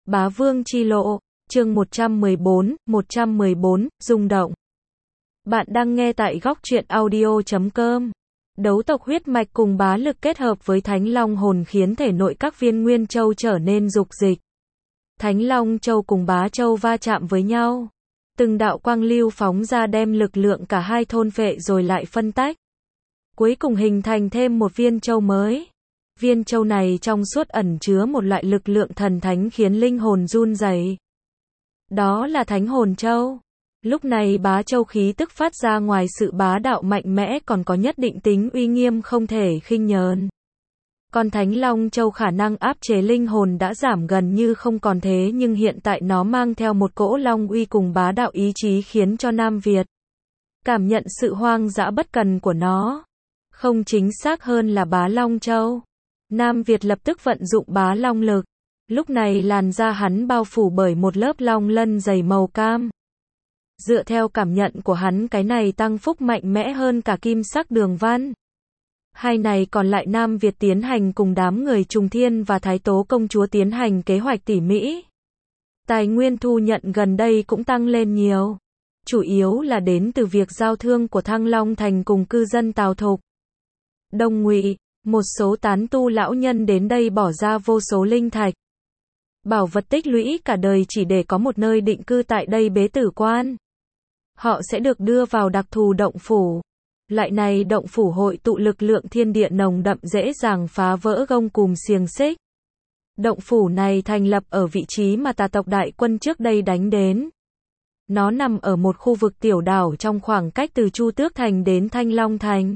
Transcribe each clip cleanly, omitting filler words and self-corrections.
Bá Vương Chi Lộ, chương 114, rung động. Bạn đang nghe tại góc truyện audio.com. Đấu tộc huyết mạch cùng bá lực kết hợp với Thánh Long hồn khiến thể nội các viên nguyên châu trở nên dục dịch. Thánh Long châu cùng bá châu va chạm với nhau. Từng đạo quang lưu phóng ra đem lực lượng cả hai thôn phệ rồi lại phân tách. Cuối cùng hình thành thêm một viên châu mới. Viên châu này trong suốt ẩn chứa một loại lực lượng thần thánh khiến linh hồn run rẩy. Đó là Thánh Hồn Châu. Lúc này bá châu khí tức phát ra ngoài sự bá đạo mạnh mẽ còn có nhất định tính uy nghiêm không thể khinh nhờn. Còn Thánh Long Châu khả năng áp chế linh hồn đã giảm gần như không còn thế nhưng hiện tại nó mang theo một cỗ long uy cùng bá đạo ý chí khiến cho Nam Việt cảm nhận sự hoang dã bất cần của nó. Không chính xác hơn là bá Long Châu. Nam Việt lập tức vận dụng bá long lực. Lúc này làn da hắn bao phủ bởi một lớp long lân dày màu cam. Dựa theo cảm nhận của hắn cái này tăng phúc mạnh mẽ hơn cả kim sắc đường văn. Hai này còn lại Nam Việt tiến hành cùng đám người Trùng Thiên và Thái Tố công chúa tiến hành kế hoạch tỉ mỉ. Tài nguyên thu nhận gần đây cũng tăng lên nhiều. Chủ yếu là đến từ việc giao thương của Thăng Long Thành cùng cư dân Tào Thục. Đông Ngụy, một số tán tu lão nhân đến đây bỏ ra vô số linh thạch. Bảo vật tích lũy cả đời chỉ để có một nơi định cư tại đây bế tử quan. Họ sẽ được đưa vào đặc thù động phủ. Loại này động phủ hội tụ lực lượng thiên địa nồng đậm dễ dàng phá vỡ gông cùm xiềng xích. Động phủ này thành lập ở vị trí mà tà tộc đại quân trước đây đánh đến. Nó nằm ở một khu vực tiểu đảo trong khoảng cách từ Chu Tước Thành đến Thanh Long Thành.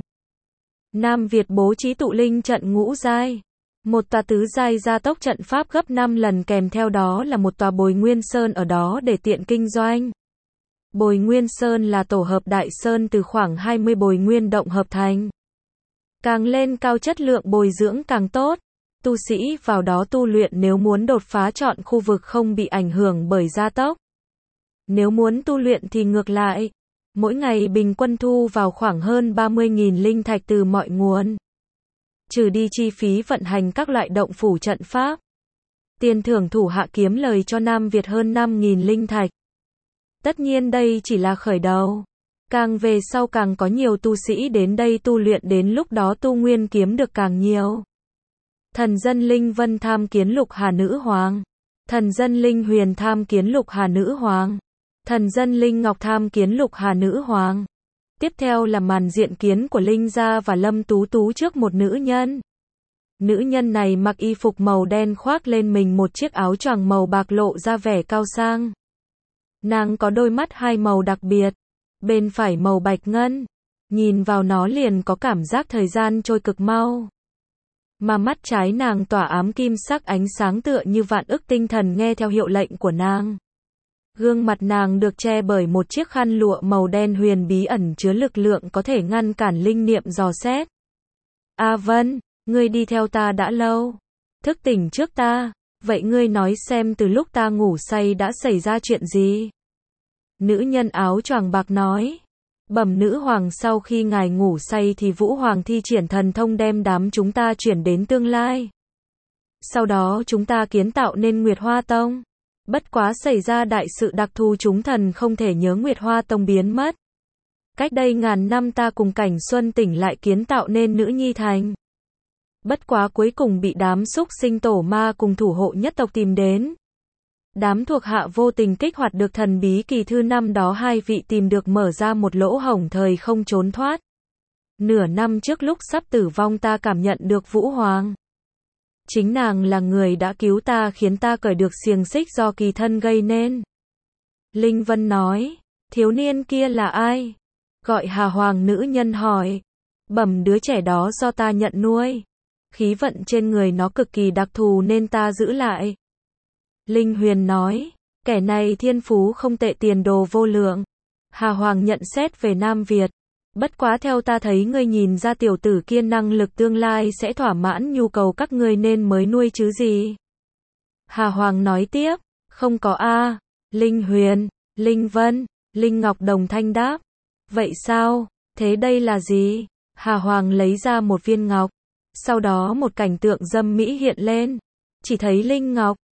Nam Việt bố trí tụ linh trận ngũ giai. Một tòa tứ giai gia tốc trận pháp gấp 5 lần kèm theo đó là một tòa Bồi Nguyên Sơn ở đó để tiện kinh doanh. Bồi Nguyên Sơn là tổ hợp đại sơn từ khoảng 20 bồi nguyên động hợp thành. Càng lên cao chất lượng bồi dưỡng càng tốt. Tu sĩ vào đó tu luyện nếu muốn đột phá chọn khu vực không bị ảnh hưởng bởi gia tốc. Nếu muốn tu luyện thì ngược lại. Mỗi ngày bình quân thu vào khoảng hơn 30.000 linh thạch từ mọi nguồn. Trừ đi chi phí vận hành các loại động phủ trận pháp. Tiền thưởng thủ hạ kiếm lời cho Nam Việt hơn 5.000 linh thạch. Tất nhiên đây chỉ là khởi đầu. Càng về sau càng có nhiều tu sĩ đến đây tu luyện đến lúc đó tu nguyên kiếm được càng nhiều. Thần dân Linh Vân tham kiến Lục Hà Nữ Hoàng. Thần dân Linh Huyền tham kiến Lục Hà Nữ Hoàng. Thần dân Linh Ngọc tham kiến Lục Hà Nữ Hoàng. Tiếp theo là màn diện kiến của Linh Gia và Lâm Tú Tú trước một nữ nhân. Nữ nhân này mặc y phục màu đen khoác lên mình một chiếc áo choàng màu bạc lộ ra vẻ cao sang. Nàng có đôi mắt hai màu đặc biệt. Bên phải màu bạch ngân. Nhìn vào nó liền có cảm giác thời gian trôi cực mau. Mà mắt trái nàng tỏa ám kim sắc ánh sáng tựa như vạn ức tinh thần nghe theo hiệu lệnh của nàng. Gương mặt nàng được che bởi một chiếc khăn lụa màu đen huyền bí ẩn chứa lực lượng có thể ngăn cản linh niệm dò xét. A Vân, ngươi đi theo ta đã lâu. Thức tỉnh trước ta. Vậy ngươi nói xem từ lúc ta ngủ say đã xảy ra chuyện gì? Nữ nhân áo choàng bạc nói. Bẩm nữ hoàng sau khi ngài ngủ say thì Vũ Hoàng thi triển thần thông đem đám chúng ta chuyển đến tương lai. Sau đó chúng ta kiến tạo nên Nguyệt Hoa Tông. Bất quá xảy ra đại sự đặc thù chúng thần không thể nhớ Nguyệt Hoa Tông biến mất. Cách đây ngàn năm ta cùng Cảnh Xuân tỉnh lại kiến tạo nên Nữ Nhi Thành. Bất quá cuối cùng bị đám xúc sinh tổ ma cùng thủ hộ nhất tộc tìm đến. Đám thuộc hạ vô tình kích hoạt được thần bí kỳ thư năm đó hai vị tìm được mở ra một lỗ hổng thời không trốn thoát. Nửa năm trước lúc sắp tử vong ta cảm nhận được Vũ Hoàng. Chính nàng là người đã cứu ta khiến ta cởi được xiềng xích do kỳ thân gây nên. Linh Vân nói, thiếu niên kia là ai? Gọi Hà Hoàng nữ nhân hỏi. Bẩm đứa trẻ đó do ta nhận nuôi. Khí vận trên người nó cực kỳ đặc thù nên ta giữ lại. Linh Huyền nói, kẻ này thiên phú không tệ tiền đồ vô lượng. Hà Hoàng nhận xét về Nam Việt. Bất quá theo ta thấy ngươi nhìn ra tiểu tử kia năng lực tương lai sẽ thỏa mãn nhu cầu các ngươi nên mới nuôi chứ gì. Hà Hoàng nói tiếp, không có a. Linh Huyền, Linh Vân, Linh Ngọc đồng thanh đáp. Vậy sao, thế đây là gì? Hà Hoàng lấy ra một viên ngọc. Sau đó một cảnh tượng dâm mỹ hiện lên. Chỉ thấy Linh Ngọc,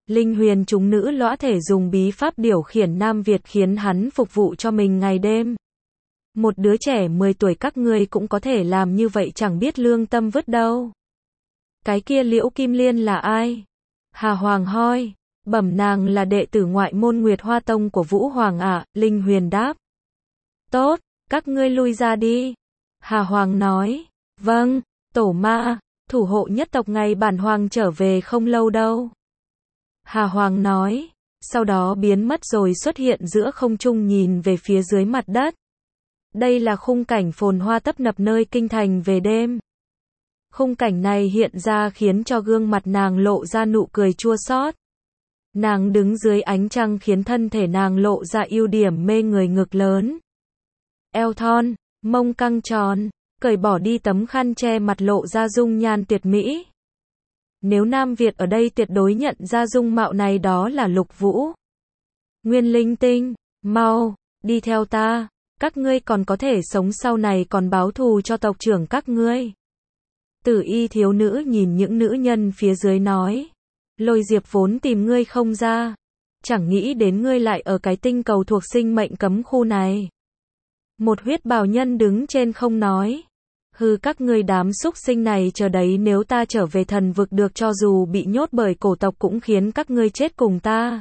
Linh huyền chúng nữ lõa thể dùng bí pháp điều khiển Nam Việt khiến hắn phục vụ cho mình ngày đêm. Một đứa trẻ 10 tuổi các ngươi cũng có thể làm như vậy chẳng biết lương tâm vứt đâu. Cái kia Liễu Kim Liên là ai? Hà Hoàng hỏi. Bẩm nàng là đệ tử ngoại môn Nguyệt Hoa Tông của Vũ Hoàng ạ, Linh huyền đáp. Tốt, các ngươi lui ra đi. Hà Hoàng nói. Vâng, tổ ma, thủ hộ nhất tộc ngày bản hoàng trở về không lâu đâu. Hà Hoàng nói. Sau đó biến mất rồi xuất hiện giữa không trung nhìn về phía dưới mặt đất. Đây là khung cảnh phồn hoa tấp nập nơi kinh thành về đêm. Khung cảnh này hiện ra khiến cho gương mặt nàng lộ ra nụ cười chua xót. Nàng đứng dưới ánh trăng khiến thân thể nàng lộ ra ưu điểm mê người ngực lớn. Eo thon, mông căng tròn, cởi bỏ đi tấm khăn che mặt lộ ra dung nhan tuyệt mỹ. Nếu Nam Việt ở đây tuyệt đối nhận ra dung mạo này đó là Lục Vũ. Nguyên Linh Tinh, mau, đi theo ta, các ngươi còn có thể sống sau này còn báo thù cho tộc trưởng các ngươi. Tử y thiếu nữ nhìn những nữ nhân phía dưới nói. Lôi Diệp vốn tìm ngươi không ra. Chẳng nghĩ đến ngươi lại ở cái tinh cầu thuộc sinh mệnh cấm khu này. Một huyết bào nhân đứng trên không nói. Hừ các ngươi đám súc sinh này chờ đấy nếu ta trở về thần vực được cho dù bị nhốt bởi cổ tộc cũng khiến các ngươi chết cùng ta.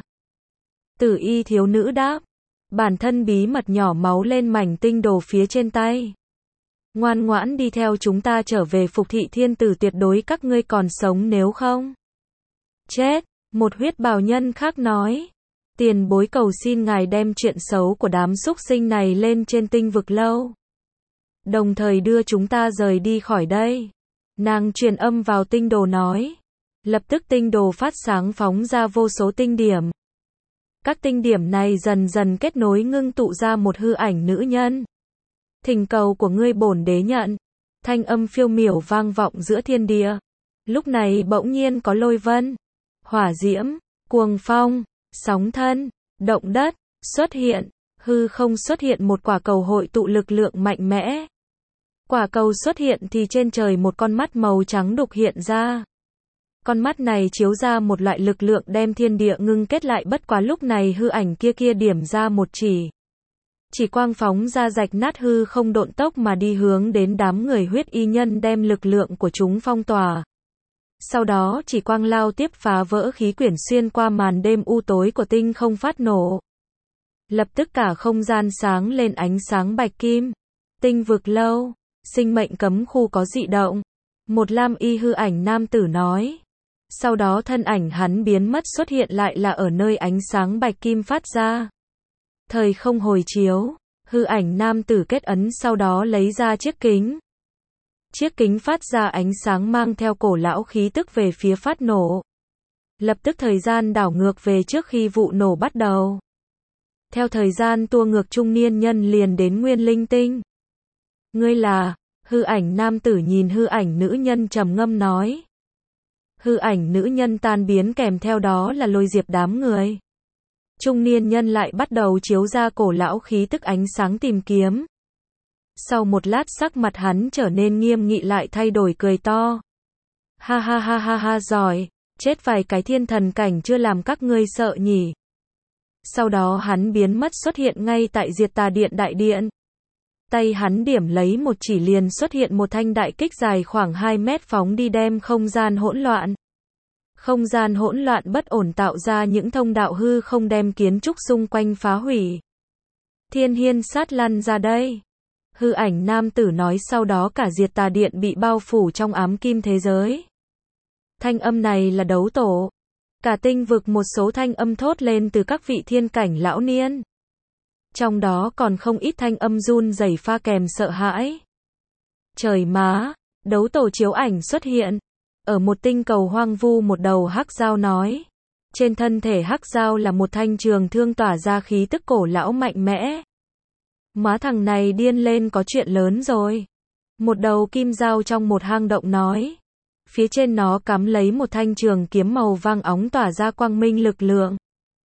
Tử y thiếu nữ đáp. Bản thân bí mật nhỏ máu lên mảnh tinh đồ phía trên tay. Ngoan ngoãn đi theo chúng ta trở về Phục Thị Thiên Tử tuyệt đối các ngươi còn sống nếu không. Chết, một huyết bào nhân khác nói. Tiền bối cầu xin ngài đem chuyện xấu của đám súc sinh này lên trên tinh vực lâu. Đồng thời đưa chúng ta rời đi khỏi đây. Nàng truyền âm vào tinh đồ nói. Lập tức tinh đồ phát sáng phóng ra vô số tinh điểm. Các tinh điểm này dần dần kết nối ngưng tụ ra một hư ảnh nữ nhân. Thỉnh cầu của ngươi bổn đế nhận. Thanh âm phiêu miểu vang vọng giữa thiên địa. Lúc này bỗng nhiên có lôi vân, hỏa diễm, cuồng phong, sóng thân, động đất, xuất hiện. Hư không xuất hiện một quả cầu hội tụ lực lượng mạnh mẽ. Quả cầu xuất hiện thì trên trời một con mắt màu trắng đục hiện ra. Con mắt này chiếu ra một loại lực lượng đem thiên địa ngưng kết lại bất quá lúc này hư ảnh kia điểm ra một chỉ. Chỉ quang phóng ra rạch nát hư không độn tốc mà đi hướng đến đám người huyết y nhân đem lực lượng của chúng phong tỏa. Sau đó chỉ quang lao tiếp phá vỡ khí quyển xuyên qua màn đêm u tối của tinh không phát nổ. Lập tức cả không gian sáng lên ánh sáng bạch kim. Tinh vực lâu, sinh mệnh cấm khu có dị động. Một lam y hư ảnh nam tử nói. Sau đó thân ảnh hắn biến mất xuất hiện lại là ở nơi ánh sáng bạch kim phát ra. Thời không hồi chiếu, hư ảnh nam tử kết ấn sau đó lấy ra chiếc kính. Chiếc kính phát ra ánh sáng mang theo cổ lão khí tức về phía phát nổ. Lập tức thời gian đảo ngược về trước khi vụ nổ bắt đầu. Theo thời gian tua ngược trung niên nhân liền đến Nguyên Linh Tinh. Ngươi là, hư ảnh nam tử nhìn hư ảnh nữ nhân trầm ngâm nói. Hư ảnh nữ nhân tan biến kèm theo đó là Lôi Diệp đám người. Trung niên nhân lại bắt đầu chiếu ra cổ lão khí tức ánh sáng tìm kiếm. Sau một lát sắc mặt hắn trở nên nghiêm nghị lại thay đổi cười to. Ha ha ha ha ha giỏi, chết vài cái thiên thần cảnh chưa làm các ngươi sợ nhỉ. Sau đó hắn biến mất xuất hiện ngay tại Diệt Tà Điện đại điện. Tay hắn điểm lấy một chỉ liền xuất hiện một thanh đại kích dài khoảng 2 mét phóng đi đem không gian hỗn loạn. Không gian hỗn loạn bất ổn tạo ra những thông đạo hư không đem kiến trúc xung quanh phá hủy. Thiên hiên sát lăn ra đây. Hư ảnh nam tử nói sau đó cả Diệt Tà Điện bị bao phủ trong ám kim thế giới. Thanh âm này là đấu tổ. Cả tinh vực một số thanh âm thốt lên từ các vị thiên cảnh lão niên. Trong đó còn không ít thanh âm run rẩy pha kèm sợ hãi. Trời má, đấu tổ chiếu ảnh xuất hiện. Ở một tinh cầu hoang vu một đầu hắc dao nói. Trên thân thể hắc dao là một thanh trường thương tỏa ra khí tức cổ lão mạnh mẽ. Má thằng này điên lên có chuyện lớn rồi. Một đầu kim dao trong một hang động nói. Phía trên nó cắm lấy một thanh trường kiếm màu vàng óng tỏa ra quang minh lực lượng.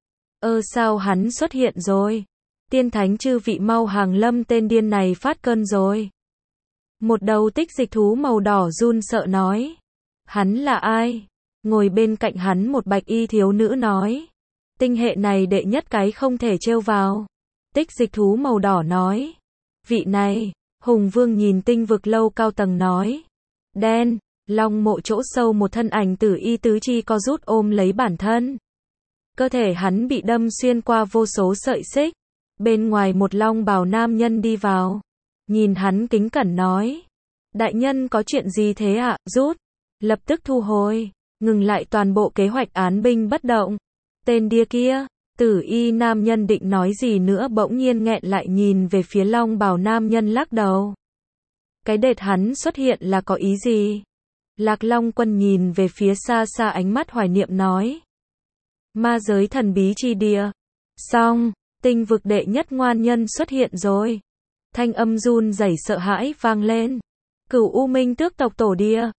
Sao hắn xuất hiện rồi? Tiên thánh chư vị mau hàng lâm tên điên này phát cơn rồi. Một đầu tích dịch thú màu đỏ run sợ nói. Hắn là ai? Ngồi bên cạnh hắn một bạch y thiếu nữ nói. Tinh hệ này đệ nhất cái không thể trêu vào. Tích Dịch thú màu đỏ nói. Vị này, Hùng Vương nhìn tinh vực lâu cao tầng nói. Đen, long mộ chỗ sâu một thân ảnh tử y tứ chi co rút ôm lấy bản thân. Cơ thể hắn bị đâm xuyên qua vô số sợi xích. Bên ngoài một long bào nam nhân đi vào. Nhìn hắn kính cẩn nói. Đại nhân có chuyện gì thế ạ? Rút. Lập tức thu hồi. Ngừng lại toàn bộ kế hoạch án binh bất động. Tên đia kia. Tử y nam nhân định nói gì nữa bỗng nhiên nghẹn lại nhìn về phía long bào nam nhân lắc đầu. Cái đệt hắn xuất hiện là có ý gì? Lạc Long Quân nhìn về phía xa xa ánh mắt hoài niệm nói. Ma giới thần bí chi địa. Xong, tinh vực đệ nhất ngoan nhân xuất hiện rồi. Thanh âm run rẩy sợ hãi vang lên. Cửu U Minh tước tộc tổ đia.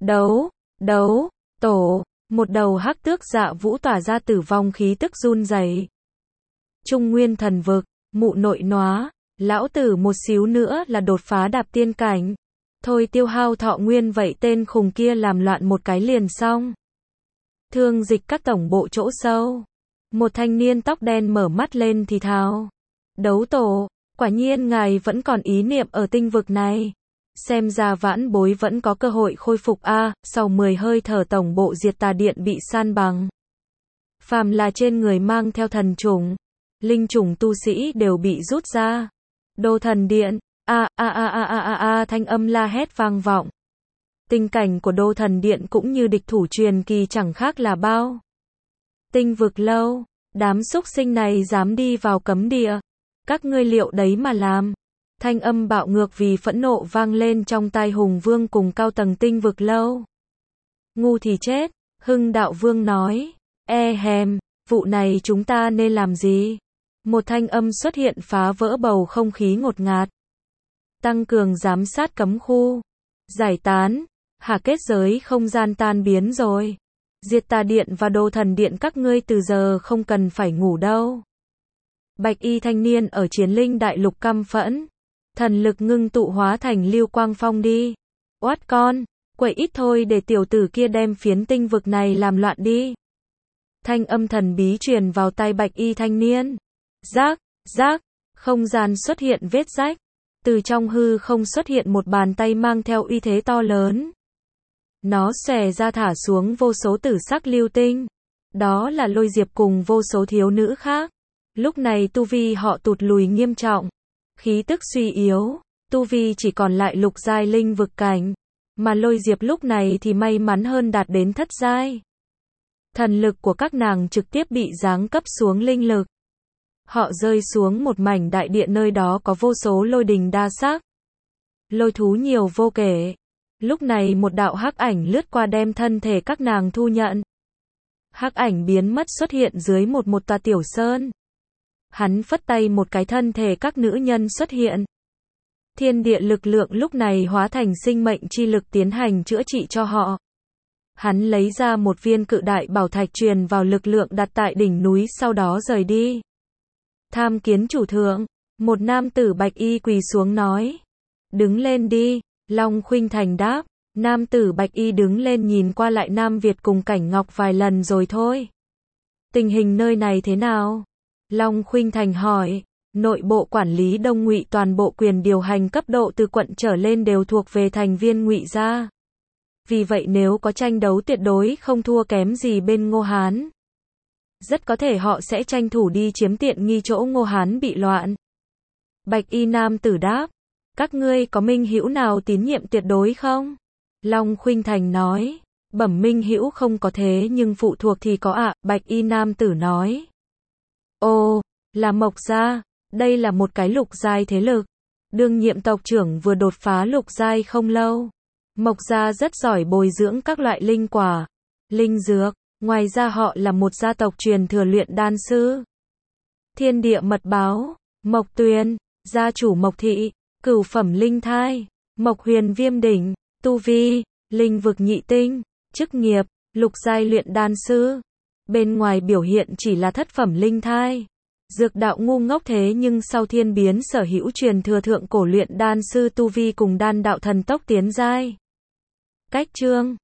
Đấu, tổ. Một đầu hắc tước dạ vũ tỏa ra tử vong khí tức run rẩy. Trung Nguyên thần vực, mụ nội nóa, lão tử một xíu nữa là đột phá đạp tiên cảnh. Thôi tiêu hao thọ nguyên vậy tên khùng kia làm loạn một cái liền xong. Thương Dịch các tổng bộ chỗ sâu. Một thanh niên tóc đen mở mắt lên thì thào. Đấu tổ, quả nhiên ngài vẫn còn ý niệm ở tinh vực này. Xem ra vãn bối vẫn có cơ hội khôi phục a. Sau 10 hơi thở tổng bộ Diệt Tà Điện bị san bằng. Phàm là trên người mang theo thần trùng, linh trùng tu sĩ đều bị rút ra. Đô Thần Điện, thanh âm la hét vang vọng. Tình cảnh của Đô Thần Điện cũng như địch thủ truyền kỳ chẳng khác là bao. Tinh vực lâu, đám súc sinh này dám đi vào cấm địa. Các ngươi liệu đấy mà làm. Thanh âm bạo ngược vì phẫn nộ vang lên trong tai Hùng Vương cùng cao tầng tinh vực lâu. Ngu thì chết, Hưng Đạo Vương nói. Vụ này chúng ta nên làm gì? Một thanh âm xuất hiện phá vỡ bầu không khí ngột ngạt. Tăng cường giám sát cấm khu. Giải tán. Hà kết giới không gian tan biến rồi. Diệt Tà Điện và Đô Thần Điện các ngươi từ giờ không cần phải ngủ đâu. Bạch y thanh niên ở Chiến Linh Đại Lục căm phẫn. Thần lực ngưng tụ hóa thành lưu quang phong đi. Oát con, quậy ít thôi để tiểu tử kia đem phiến tinh vực này làm loạn đi. Thanh âm thần bí truyền vào tai bạch y thanh niên. Rác, không gian xuất hiện vết rách. Từ trong hư không xuất hiện một bàn tay mang theo uy thế to lớn. Nó xòe ra thả xuống vô số tử sắc lưu tinh. Đó là Lôi Diệp cùng vô số thiếu nữ khác. Lúc này tu vi họ tụt lùi nghiêm trọng. Khí tức suy yếu, tu vi chỉ còn lại lục giai linh vực cảnh. Mà Lôi Diệp lúc này thì may mắn hơn đạt đến thất giai. Thần lực của các nàng trực tiếp bị giáng cấp xuống linh lực. Họ rơi xuống một mảnh đại địa nơi đó có vô số lôi đình đa sắc. Lôi thú nhiều vô kể. Lúc này một đạo hắc ảnh lướt qua đem thân thể các nàng thu nhận. Hắc ảnh biến mất xuất hiện dưới một tòa tiểu sơn. Hắn phất tay một cái thân thể các nữ nhân xuất hiện. Thiên địa lực lượng lúc này hóa thành sinh mệnh chi lực tiến hành chữa trị cho họ. Hắn lấy ra một viên cự đại bảo thạch truyền vào lực lượng đặt tại đỉnh núi sau đó rời đi. Tham kiến chủ thượng, một nam tử bạch y quỳ xuống nói. Đứng lên đi, Long Khuynh Thành đáp. Nam tử bạch y đứng lên nhìn qua lại Nam Việt cùng Cảnh Ngọc vài lần rồi thôi. Tình hình nơi này thế nào? Long Khuynh Thành hỏi. Nội bộ quản lý Đông Ngụy toàn bộ quyền điều hành cấp độ từ quận trở lên đều thuộc về thành viên Ngụy gia. Vì vậy nếu có tranh đấu tuyệt đối không thua kém gì bên Ngô Hán. Rất có thể họ sẽ tranh thủ đi chiếm tiện nghi chỗ Ngô Hán bị loạn. Bạch y nam tử đáp. Các ngươi có minh hữu nào tín nhiệm tuyệt đối không? Long Khuynh Thành nói. Bẩm minh hữu không có thế nhưng phụ thuộc thì có ạ. Bạch y nam tử nói. Ồ, là Mộc gia. Đây là một cái lục giai thế lực. Đương nhiệm tộc trưởng vừa đột phá lục giai không lâu. Mộc gia rất giỏi bồi dưỡng các loại linh quả, linh dược. Ngoài ra họ là một gia tộc truyền thừa luyện đan sư. Thiên địa mật báo, Mộc Tuyền, gia chủ Mộc Thị, cửu phẩm linh thai, Mộc Huyền Viêm đỉnh, tu vi, linh vực nhị tinh, chức nghiệp, lục giai luyện đan sư. Bên ngoài biểu hiện chỉ là thất phẩm linh thai. Dược đạo ngu ngốc thế nhưng sau thiên biến sở hữu truyền thừa thượng cổ luyện đan sư tu vi cùng đan đạo thần tốc tiến giai. Cách chương